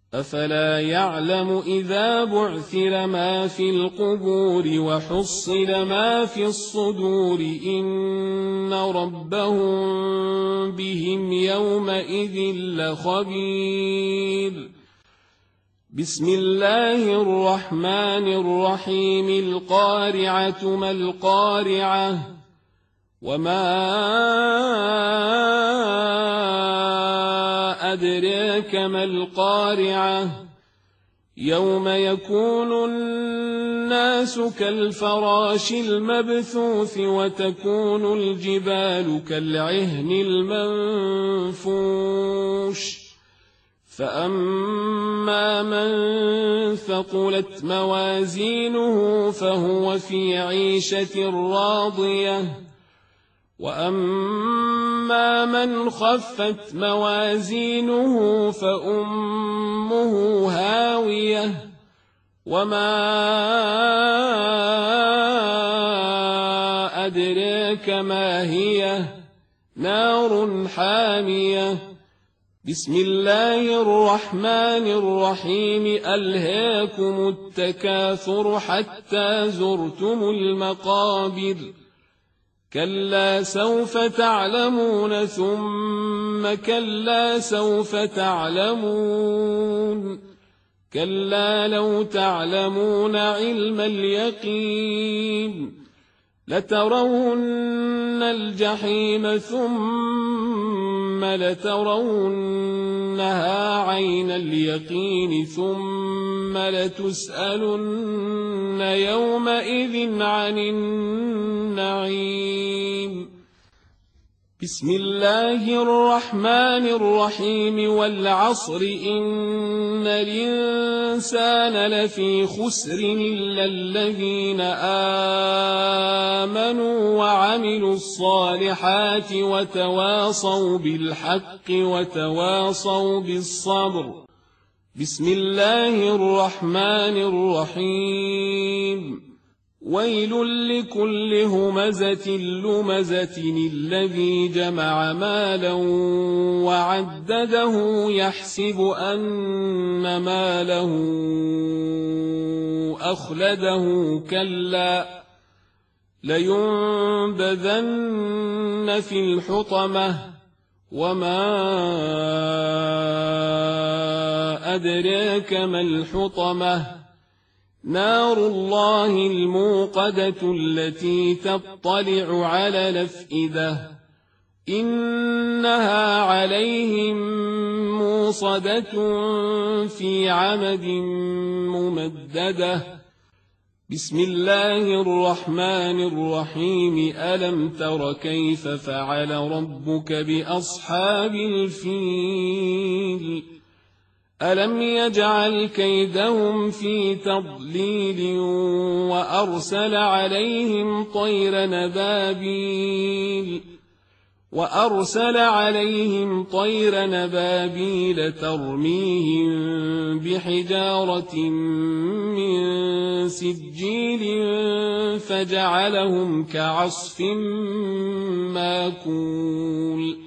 أفلا يعلم إذا بعثر ما في القبور وحصل ما في الصدور إن ربهم بهم يومئذ لخبير. بسم الله الرحمن الرحيم. القارعة ما القارعة وما أدراك ما القارعة يوم يكون الناس كالفراش المبثوث وتكون الجبال كالعهن المنفوش فأما من ثقلت موازينه فهو في عيشة راضية وأما من خفت موازينه فأمه هاوية وما أدراك ما هي نار حامية. بسم الله الرحمن الرحيم. ألهاكم التكاثر حتى زرتم المقابر كلا سوف تعلمون ثم كلا سوف تعلمون كلا لو تعلمون علم اليقين لترون الجحيم ثم لترونها عين اليقين ثم لتسألن يومئذ عن النعيم. بسم الله الرحمن الرحيم. والعصر إن الإنسان لفي خسر إلا الذين آمنوا وعملوا الصالحات وتواصوا بالحق وتواصوا بالصبر. بسم الله الرحمن الرحيم. ويل لكل همزة لمزة الذي جمع مالا وعدده يحسب أن ماله أخلده كلا لينبذن في الحطمة وما أدراك ما الحطمة نار الله الموقدة التي تطلع على الأفئدة إنها عليهم موصدة في عمد ممددة. بسم الله الرحمن الرحيم. ألم تر كيف فعل ربك بأصحاب الفيل ألم يجعل كيدهم في تضليل وأرسل عليهم طير نبابيل ترميهم بحجارة من سجيل فجعلهم كعصف ماكول.